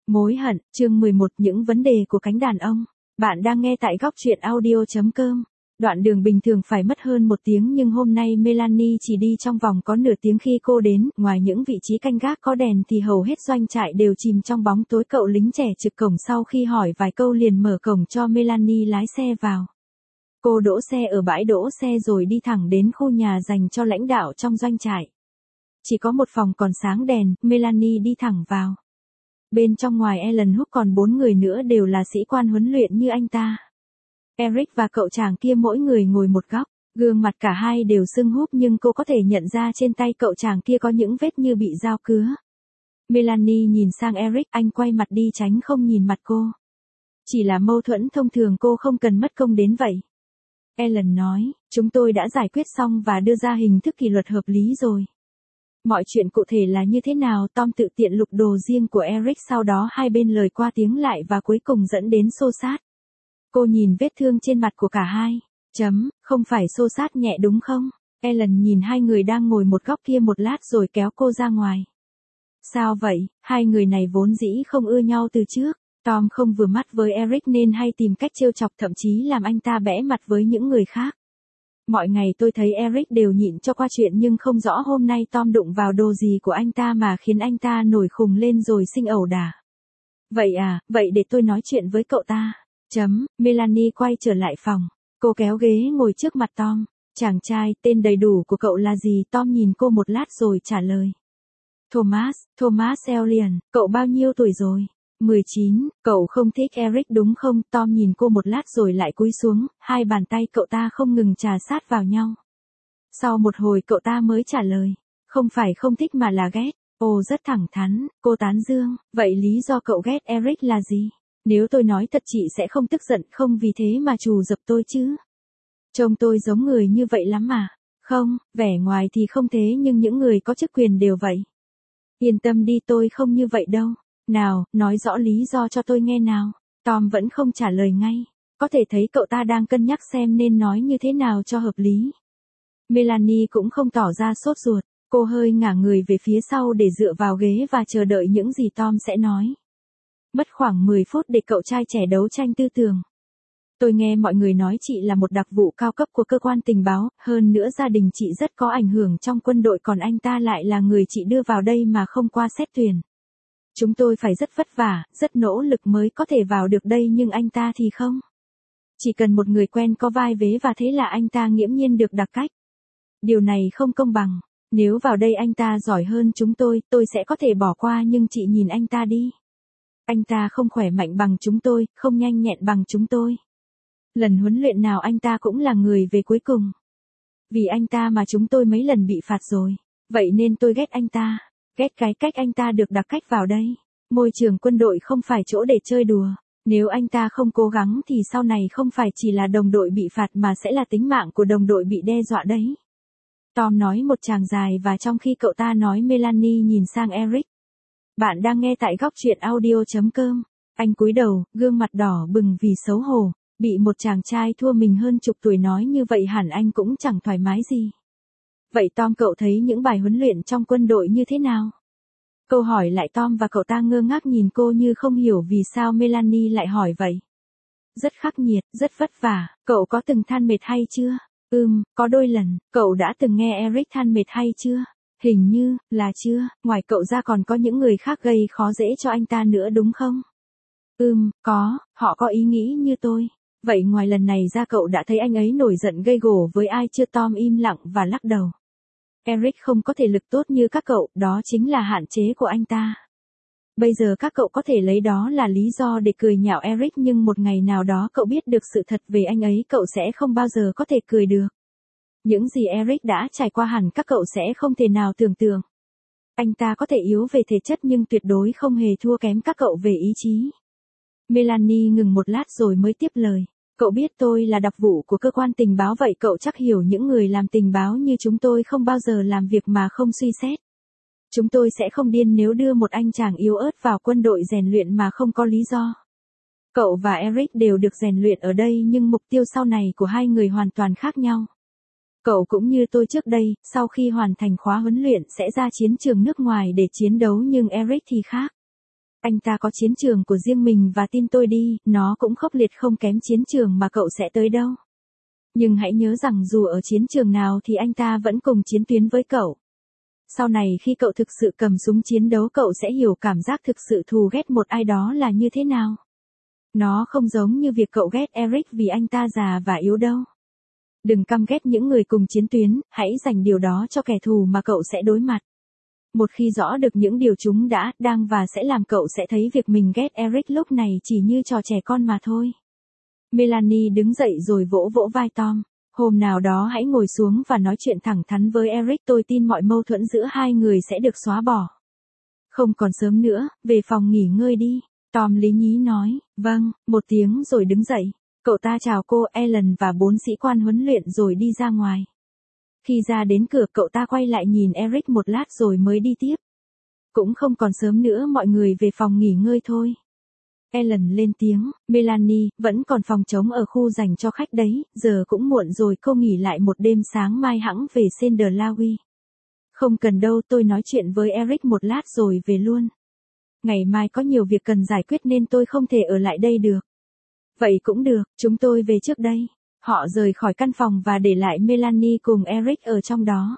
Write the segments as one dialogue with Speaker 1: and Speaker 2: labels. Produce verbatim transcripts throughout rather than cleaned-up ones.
Speaker 1: Mối hận, chương mười một, những vấn đề của cánh đàn ông. Bạn đang nghe tại góc truyện audio chấm com. Đoạn đường bình thường phải mất hơn một tiếng nhưng hôm nay Melanie chỉ đi trong vòng có nửa tiếng khi cô đến, ngoài những vị trí canh gác có đèn thì hầu hết doanh trại đều chìm trong bóng tối. Cậu lính trẻ trực cổng sau khi hỏi vài câu liền mở cổng cho Melanie lái xe vào. Cô đỗ xe ở bãi đỗ xe rồi đi thẳng đến khu nhà dành cho lãnh đạo trong doanh trại. Chỉ có một phòng còn sáng đèn, Melanie đi thẳng vào. Bên trong ngoài Ellen Hook còn bốn người nữa đều là sĩ quan huấn luyện như anh ta. Eric và cậu chàng kia mỗi người ngồi một góc, gương mặt cả hai đều sưng húp nhưng cô có thể nhận ra trên tay cậu chàng kia có những vết như bị dao cứa. Melanie nhìn sang Eric, anh quay mặt đi tránh không nhìn mặt cô. Chỉ là mâu thuẫn thông thường, cô không cần mất công đến vậy. Ellen nói, chúng tôi đã giải quyết xong và đưa ra hình thức kỷ luật hợp lý rồi. Mọi chuyện cụ thể là như thế nào? Tom tự tiện lục đồ riêng của Eric, sau đó hai bên lời qua tiếng lại và cuối cùng dẫn đến xô xát. Cô nhìn vết thương trên mặt của cả hai. Chấm, không phải xô xát nhẹ đúng không? Ellen nhìn hai người đang ngồi một góc kia một lát rồi kéo cô ra ngoài. Sao vậy? Hai người này vốn dĩ không ưa nhau từ trước. Tom không vừa mắt với Eric nên hay tìm cách trêu chọc, thậm chí làm anh ta bẽ mặt với những người khác. Mọi ngày tôi thấy Eric đều nhịn cho qua chuyện nhưng không rõ hôm nay Tom đụng vào đồ gì của anh ta mà khiến anh ta nổi khùng lên rồi sinh ẩu đả. Vậy à, vậy để tôi nói chuyện với cậu ta. Chấm, Melanie quay trở lại phòng. Cô kéo ghế ngồi trước mặt Tom. Chàng trai, tên đầy đủ của cậu là gì? Tom nhìn cô một lát rồi trả lời. Thomas, Thomas Ellion, cậu bao nhiêu tuổi rồi? mười chín, cậu không thích Eric đúng không? Tom nhìn cô một lát rồi lại cúi xuống, hai bàn tay cậu ta không ngừng chà sát vào nhau. Sau một hồi cậu ta mới trả lời, không phải không thích mà là ghét. Ồ, rất thẳng thắn, cô tán dương, vậy lý do cậu ghét Eric là gì? Nếu tôi nói thật chị sẽ không tức giận, không vì thế mà trù dập tôi chứ. Trông tôi giống người như vậy lắm mà. Không, vẻ ngoài thì không thế nhưng những người có chức quyền đều vậy. Yên tâm đi, tôi không như vậy đâu. Nào, nói rõ lý do cho tôi nghe nào. Tom vẫn không trả lời ngay. Có thể thấy cậu ta đang cân nhắc xem nên nói như thế nào cho hợp lý. Melanie cũng không tỏ ra sốt ruột. Cô hơi ngả người về phía sau để dựa vào ghế và chờ đợi những gì Tom sẽ nói. Mất khoảng mười phút để cậu trai trẻ đấu tranh tư tưởng. Tôi nghe mọi người nói chị là một đặc vụ cao cấp của cơ quan tình báo, hơn nữa gia đình chị rất có ảnh hưởng trong quân đội, còn anh ta lại là người chị đưa vào đây mà không qua xét tuyển. Chúng tôi phải rất vất vả, rất nỗ lực mới có thể vào được đây nhưng anh ta thì không. Chỉ cần một người quen có vai vế và thế là anh ta nghiễm nhiên được đặc cách. Điều này không công bằng. Nếu vào đây anh ta giỏi hơn chúng tôi, tôi sẽ có thể bỏ qua nhưng chị nhìn anh ta đi. Anh ta không khỏe mạnh bằng chúng tôi, không nhanh nhẹn bằng chúng tôi. Lần huấn luyện nào anh ta cũng là người về cuối cùng. Vì anh ta mà chúng tôi mấy lần bị phạt rồi. Vậy nên tôi ghét anh ta. Ghét cái cách anh ta được đặc cách vào đây. Môi trường quân đội không phải chỗ để chơi đùa. Nếu anh ta không cố gắng thì sau này không phải chỉ là đồng đội bị phạt mà sẽ là tính mạng của đồng đội bị đe dọa đấy. Tom nói một tràng dài và trong khi cậu ta nói Melanie nhìn sang Eric. Bạn đang nghe tại góc truyện audio chấm com. Anh cúi đầu, gương mặt đỏ bừng vì xấu hổ. Bị một chàng trai thua mình hơn chục tuổi nói như vậy hẳn anh cũng chẳng thoải mái gì. Vậy Tom, cậu thấy những bài huấn luyện trong quân đội như thế nào? Câu hỏi lại Tom và cậu ta ngơ ngác nhìn cô như không hiểu vì sao Melanie lại hỏi vậy. Rất khắc nghiệt, rất vất vả, cậu có từng than mệt hay chưa? Ừm, có đôi lần. Cậu đã từng nghe Eric than mệt hay chưa? Hình như là chưa, ngoài cậu ra còn có những người khác gây khó dễ cho anh ta nữa đúng không? Ừm, có, họ có ý nghĩ như tôi. Vậy ngoài lần này ra cậu đã thấy anh ấy nổi giận gây gổ với ai chưa? Tom im lặng và lắc đầu. Eric không có thể lực tốt như các cậu, đó chính là hạn chế của anh ta. Bây giờ các cậu có thể lấy đó là lý do để cười nhạo Eric nhưng một ngày nào đó cậu biết được sự thật về anh ấy cậu sẽ không bao giờ có thể cười được. Những gì Eric đã trải qua hẳn các cậu sẽ không thể nào tưởng tượng. Anh ta có thể yếu về thể chất nhưng tuyệt đối không hề thua kém các cậu về ý chí. Melanie ngừng một lát rồi mới tiếp lời. Cậu biết tôi là đặc vụ của cơ quan tình báo, vậy cậu chắc hiểu những người làm tình báo như chúng tôi không bao giờ làm việc mà không suy xét. Chúng tôi sẽ không điên nếu đưa một anh chàng yếu ớt vào quân đội rèn luyện mà không có lý do. Cậu và Eric đều được rèn luyện ở đây nhưng mục tiêu sau này của hai người hoàn toàn khác nhau. Cậu cũng như tôi trước đây, sau khi hoàn thành khóa huấn luyện sẽ ra chiến trường nước ngoài để chiến đấu nhưng Eric thì khác. Anh ta có chiến trường của riêng mình và tin tôi đi, nó cũng khốc liệt không kém chiến trường mà cậu sẽ tới đâu. Nhưng hãy nhớ rằng dù ở chiến trường nào thì anh ta vẫn cùng chiến tuyến với cậu. Sau này khi cậu thực sự cầm súng chiến đấu cậu sẽ hiểu cảm giác thực sự thù ghét một ai đó là như thế nào. Nó không giống như việc cậu ghét Eric vì anh ta già và yếu đâu. Đừng căm ghét những người cùng chiến tuyến, hãy dành điều đó cho kẻ thù mà cậu sẽ đối mặt. Một khi rõ được những điều chúng đã, đang và sẽ làm cậu sẽ thấy việc mình ghét Eric lúc này chỉ như trò trẻ con mà thôi. Melanie đứng dậy rồi vỗ vỗ vai Tom. Hôm nào đó hãy ngồi xuống và nói chuyện thẳng thắn với Eric, tôi tin mọi mâu thuẫn giữa hai người sẽ được xóa bỏ. Không còn sớm nữa, về phòng nghỉ ngơi đi. Tom lý nhí nói, vâng, một tiếng rồi đứng dậy. Cậu ta chào cô Ellen và bốn sĩ quan huấn luyện rồi đi ra ngoài. Khi ra đến cửa cậu ta quay lại nhìn Eric một lát rồi mới đi tiếp. Cũng không còn sớm nữa, mọi người về phòng nghỉ ngơi thôi. Ellen lên tiếng, Melanie, vẫn còn phòng trống ở khu dành cho khách đấy, giờ cũng muộn rồi, cô nghỉ lại một đêm, sáng mai hẵng về Senderlawi. Không cần đâu, tôi nói chuyện với Eric một lát rồi về luôn. Ngày mai có nhiều việc cần giải quyết nên tôi không thể ở lại đây được. Vậy cũng được, chúng tôi về trước đây. Họ rời khỏi căn phòng và để lại Melanie cùng Eric ở trong đó.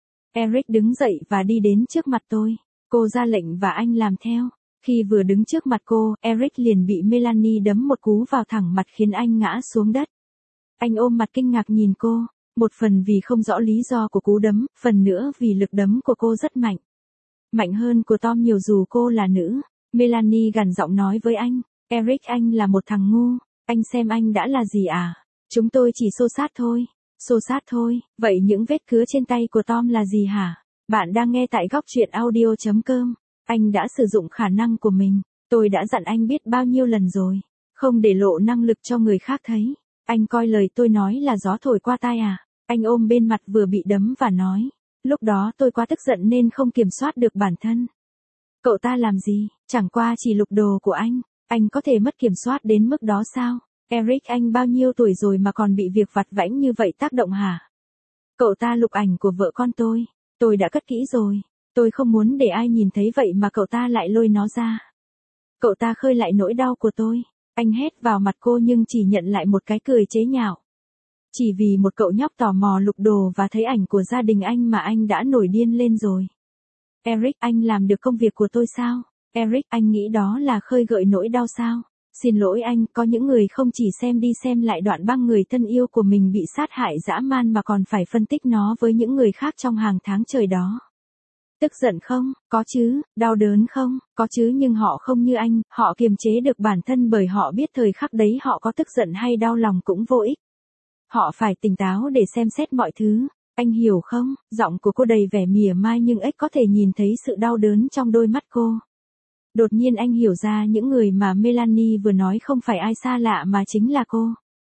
Speaker 1: Eric đứng dậy và đi đến trước mặt tôi. Cô ra lệnh và anh làm theo. Khi vừa đứng trước mặt cô, Eric liền bị Melanie đấm một cú vào thẳng mặt khiến anh ngã xuống đất. Anh ôm mặt kinh ngạc nhìn cô, một phần vì không rõ lý do của cú đấm, phần nữa vì lực đấm của cô rất mạnh. Mạnh hơn của Tom nhiều dù cô là nữ. Melanie gằn giọng nói với anh, Eric, anh là một thằng ngu, anh xem anh đã là gì à? Chúng tôi chỉ xô xát thôi. Xô xát thôi, vậy những vết cứa trên tay của Tom là gì hả? Bạn đang nghe tại góc truyện audio chấm com. Anh đã sử dụng khả năng của mình. Tôi đã dặn anh biết bao nhiêu lần rồi. Không để lộ năng lực cho người khác thấy. Anh coi lời tôi nói là gió thổi qua tai à? Anh ôm bên mặt vừa bị đấm và nói. Lúc đó tôi quá tức giận nên không kiểm soát được bản thân. Cậu ta làm gì? Chẳng qua chỉ lục đồ của anh. Anh có thể mất kiểm soát đến mức đó sao? Eric, anh bao nhiêu tuổi rồi mà còn bị việc vặt vãnh như vậy tác động hả? Cậu ta lục ảnh của vợ con tôi. Tôi đã cất kỹ rồi. Tôi không muốn để ai nhìn thấy vậy mà cậu ta lại lôi nó ra. Cậu ta khơi lại nỗi đau của tôi. Anh hét vào mặt cô nhưng chỉ nhận lại một cái cười chế nhạo. Chỉ vì một cậu nhóc tò mò lục đồ và thấy ảnh của gia đình anh mà anh đã nổi điên lên rồi. Eric, anh làm được công việc của tôi sao? Eric, anh nghĩ đó là khơi gợi nỗi đau sao? Xin lỗi anh, có những người không chỉ xem đi xem lại đoạn băng người thân yêu của mình bị sát hại dã man mà còn phải phân tích nó với những người khác trong hàng tháng trời đó. Tức giận không? Có chứ. Đau đớn không? Có chứ, nhưng họ không như anh, họ kiềm chế được bản thân bởi họ biết thời khắc đấy họ có tức giận hay đau lòng cũng vô ích. Họ phải tỉnh táo để xem xét mọi thứ. Anh hiểu không? Giọng của cô đầy vẻ mỉa mai nhưng ếch có thể nhìn thấy sự đau đớn trong đôi mắt cô. Đột nhiên anh hiểu ra những người mà Melanie vừa nói không phải ai xa lạ mà chính là cô.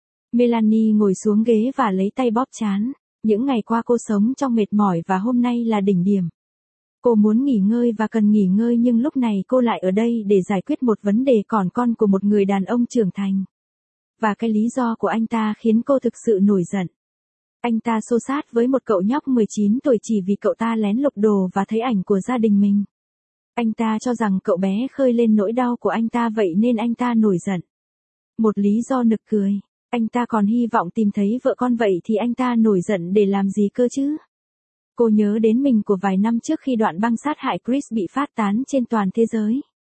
Speaker 1: Melanie ngồi xuống ghế và lấy tay bóp trán. Những ngày qua cô sống trong mệt mỏi và hôm nay là đỉnh điểm. Cô muốn nghỉ ngơi và cần nghỉ ngơi nhưng lúc này cô lại ở đây để giải quyết một vấn đề còn con của một người đàn ông trưởng thành. Và cái lý do của anh ta khiến cô thực sự nổi giận. Anh ta xô xát với một cậu nhóc mười chín tuổi chỉ vì cậu ta lén lục đồ và thấy ảnh của gia đình mình. Anh ta cho rằng cậu bé khơi lên nỗi đau của anh ta vậy nên anh ta nổi giận. Một lý do nực cười. Anh ta còn hy vọng tìm thấy vợ con vậy thì anh ta nổi giận để làm gì cơ chứ? Cô nhớ đến mình của vài năm trước khi đoạn băng sát hại Chris bị phát tán trên toàn thế giới.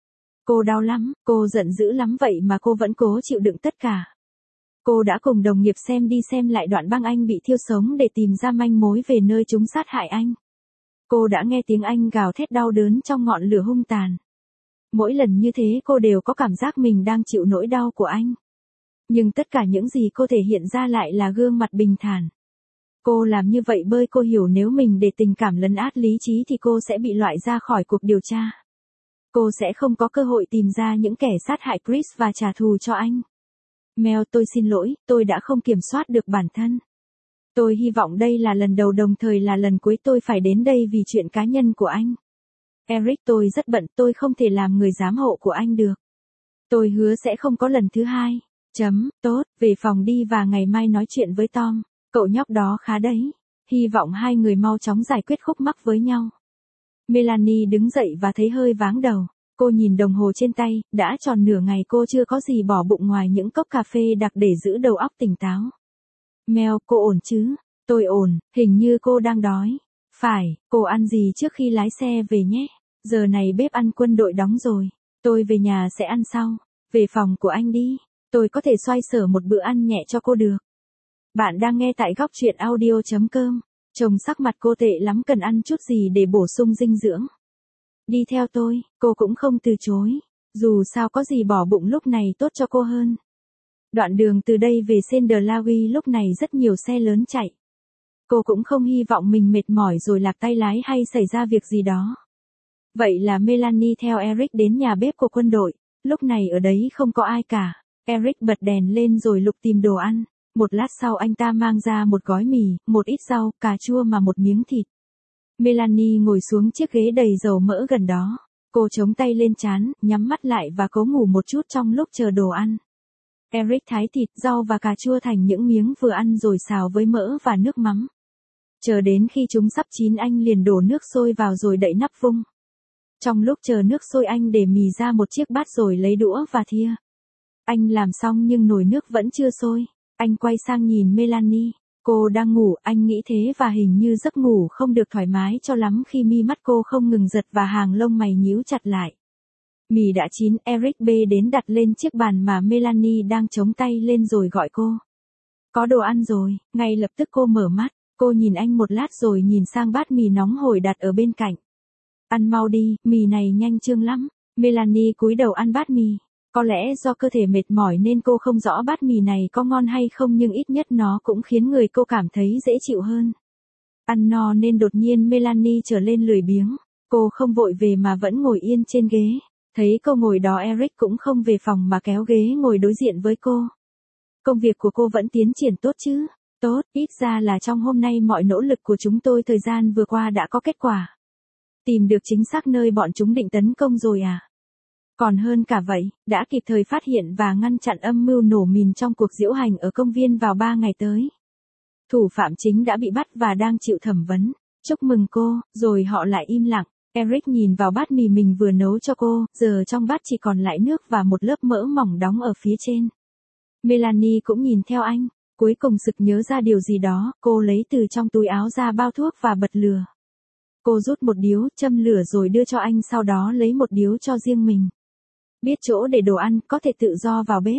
Speaker 1: Cô đau lắm, cô giận dữ lắm vậy mà cô vẫn cố chịu đựng tất cả. Cô đã cùng đồng nghiệp xem đi xem lại đoạn băng anh bị thiêu sống để tìm ra manh mối về nơi chúng sát hại anh. Cô đã nghe tiếng anh gào thét đau đớn trong ngọn lửa hung tàn. Mỗi lần như thế cô đều có cảm giác mình đang chịu nỗi đau của anh. Nhưng tất cả những gì cô thể hiện ra lại là gương mặt bình thản. Cô làm như vậy bởi cô hiểu nếu mình để tình cảm lấn át lý trí thì cô sẽ bị loại ra khỏi cuộc điều tra. Cô sẽ không có cơ hội tìm ra những kẻ sát hại Chris và trả thù cho anh. Mel, tôi xin lỗi, tôi đã không kiểm soát được bản thân. Tôi hy vọng đây là lần đầu đồng thời là lần cuối tôi phải đến đây vì chuyện cá nhân của anh. Eric, tôi rất bận, tôi không thể làm người giám hộ của anh được. Tôi hứa sẽ không có lần thứ hai. Chấm, tốt, về phòng đi và ngày mai nói chuyện với Tom. Cậu nhóc đó khá đấy. Hy vọng hai người mau chóng giải quyết khúc mắc với nhau. Melanie đứng dậy và thấy hơi váng đầu. Cô nhìn đồng hồ trên tay, đã tròn nửa ngày cô chưa có gì bỏ bụng ngoài những cốc cà phê đặc để giữ đầu óc tỉnh táo. Mel, cô ổn chứ? Tôi ổn, hình như cô đang đói. Phải, cô ăn gì trước khi lái xe về nhé? Giờ này bếp ăn quân đội đóng rồi. Tôi về nhà sẽ ăn sau. Về phòng của anh đi. Tôi có thể xoay sở một bữa ăn nhẹ cho cô được. Bạn đang nghe tại góc truyện audio.com. Trông sắc mặt cô tệ lắm, cần ăn chút gì để bổ sung dinh dưỡng. Đi theo tôi, cô cũng không từ chối. Dù sao có gì bỏ bụng lúc này tốt cho cô hơn. Đoạn đường từ đây về Saint-Denis lúc này rất nhiều xe lớn chạy. Cô cũng không hy vọng mình mệt mỏi rồi lạc tay lái hay xảy ra việc gì đó. Vậy là Melanie theo Eric đến nhà bếp của quân đội. Lúc này ở đấy không có ai cả. Eric bật đèn lên rồi lục tìm đồ ăn. Một lát sau anh ta mang ra một gói mì, một ít rau, cà chua mà một miếng thịt. Melanie ngồi xuống chiếc ghế đầy dầu mỡ gần đó. Cô chống tay lên trán, nhắm mắt lại và cố ngủ một chút trong lúc chờ đồ ăn. Eric thái thịt, rau và cà chua thành những miếng vừa ăn rồi xào với mỡ và nước mắm. Chờ đến khi chúng sắp chín anh liền đổ nước sôi vào rồi đậy nắp vung. Trong lúc chờ nước sôi anh để mì ra một chiếc bát rồi lấy đũa và thìa. Anh làm xong nhưng nồi nước vẫn chưa sôi. Anh quay sang nhìn Melanie. Cô đang ngủ, anh nghĩ thế và hình như giấc ngủ không được thoải mái cho lắm khi mi mắt cô không ngừng giật và hàng lông mày nhíu chặt lại. Mì đã chín, Eric bê đến đặt lên chiếc bàn mà Melanie đang chống tay lên rồi gọi cô. Có đồ ăn rồi, ngay lập tức cô mở mắt. Cô nhìn anh một lát rồi nhìn sang bát mì nóng hổi đặt ở bên cạnh. Ăn mau đi, mì này nhanh chương lắm. Melanie cúi đầu ăn bát mì. Có lẽ do cơ thể mệt mỏi nên cô không rõ bát mì này có ngon hay không nhưng ít nhất nó cũng khiến người cô cảm thấy dễ chịu hơn. Ăn no nên đột nhiên Melanie trở lên lười biếng. Cô không vội về mà vẫn ngồi yên trên ghế. Thấy cô ngồi đó Eric cũng không về phòng mà kéo ghế ngồi đối diện với cô. Công việc của cô vẫn tiến triển tốt chứ? Tốt, ít ra là trong hôm nay mọi nỗ lực của chúng tôi thời gian vừa qua đã có kết quả. Tìm được chính xác nơi bọn chúng định tấn công rồi à? Còn hơn cả vậy, đã kịp thời phát hiện và ngăn chặn âm mưu nổ mìn trong cuộc diễu hành ở công viên vào ba ngày tới. Thủ phạm chính đã bị bắt và đang chịu thẩm vấn. Chúc mừng cô, rồi họ lại im lặng. Eric nhìn vào bát mì mình vừa nấu cho cô, giờ trong bát chỉ còn lại nước và một lớp mỡ mỏng đóng ở phía trên. Melanie cũng nhìn theo anh, cuối cùng sực nhớ ra điều gì đó, cô lấy từ trong túi áo ra bao thuốc và bật lửa. Cô rút một điếu, châm lửa rồi đưa cho anh, sau đó lấy một điếu cho riêng mình. Biết chỗ để đồ ăn, có thể tự do vào bếp.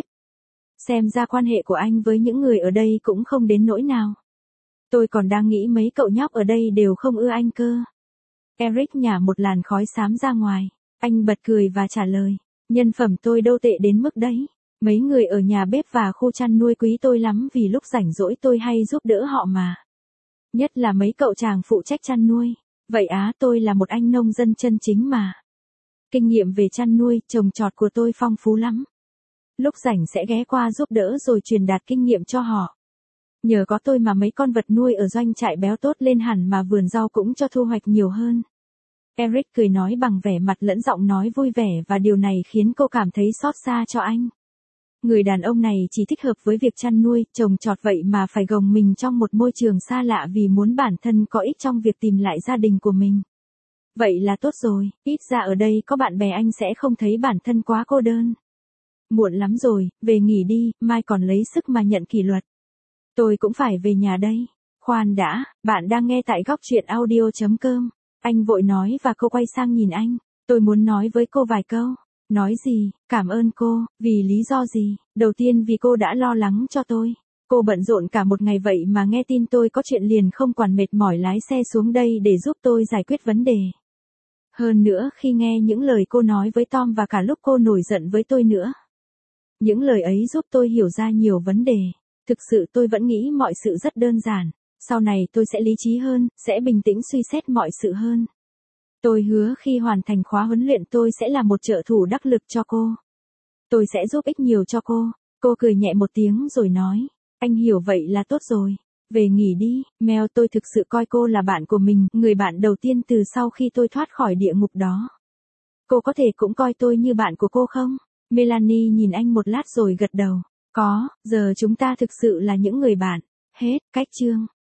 Speaker 1: Xem ra quan hệ của anh với những người ở đây cũng không đến nỗi nào. Tôi còn đang nghĩ mấy cậu nhóc ở đây đều không ưa anh cơ. Eric nhả một làn khói xám ra ngoài. Anh bật cười và trả lời. Nhân phẩm tôi đâu tệ đến mức đấy. Mấy người ở nhà bếp và khu chăn nuôi quý tôi lắm vì lúc rảnh rỗi tôi hay giúp đỡ họ mà. Nhất là mấy cậu chàng phụ trách chăn nuôi. Vậy á, tôi là một anh nông dân chân chính mà. Kinh nghiệm về chăn nuôi, trồng trọt của tôi phong phú lắm. Lúc rảnh sẽ ghé qua giúp đỡ rồi truyền đạt kinh nghiệm cho họ. Nhờ có tôi mà mấy con vật nuôi ở doanh trại béo tốt lên hẳn mà vườn rau cũng cho thu hoạch nhiều hơn. Eric cười nói bằng vẻ mặt lẫn giọng nói vui vẻ và điều này khiến cô cảm thấy xót xa cho anh. Người đàn ông này chỉ thích hợp với việc chăn nuôi, trồng trọt vậy mà phải gồng mình trong một môi trường xa lạ vì muốn bản thân có ích trong việc tìm lại gia đình của mình. Vậy là tốt rồi, ít ra ở đây có bạn bè anh sẽ không thấy bản thân quá cô đơn. Muộn lắm rồi, về nghỉ đi, mai còn lấy sức mà nhận kỷ luật. Tôi cũng phải về nhà đây. Khoan đã, bạn đang nghe tại góc truyện audio.com. Anh vội nói và cô quay sang nhìn anh. Tôi muốn nói với cô vài câu. Nói gì, cảm ơn cô, vì lý do gì? Đầu tiên vì cô đã lo lắng cho tôi. Cô bận rộn cả một ngày vậy mà nghe tin tôi có chuyện liền không quản mệt mỏi lái xe xuống đây để giúp tôi giải quyết vấn đề. Hơn nữa khi nghe những lời cô nói với Tom và cả lúc cô nổi giận với tôi nữa. Những lời ấy giúp tôi hiểu ra nhiều vấn đề. Thực sự tôi vẫn nghĩ mọi sự rất đơn giản. Sau này tôi sẽ lý trí hơn, sẽ bình tĩnh suy xét mọi sự hơn. Tôi hứa khi hoàn thành khóa huấn luyện tôi sẽ là một trợ thủ đắc lực cho cô. Tôi sẽ giúp ích nhiều cho cô. Cô cười nhẹ một tiếng rồi nói. Anh hiểu vậy là tốt rồi. Về nghỉ đi, Mel, tôi thực sự coi cô là bạn của mình, người bạn đầu tiên từ sau khi tôi thoát khỏi địa ngục đó. Cô có thể cũng coi tôi như bạn của cô không? Melanie nhìn anh một lát rồi gật đầu. Có, giờ chúng ta thực sự là những người bạn. Hết, cách chương.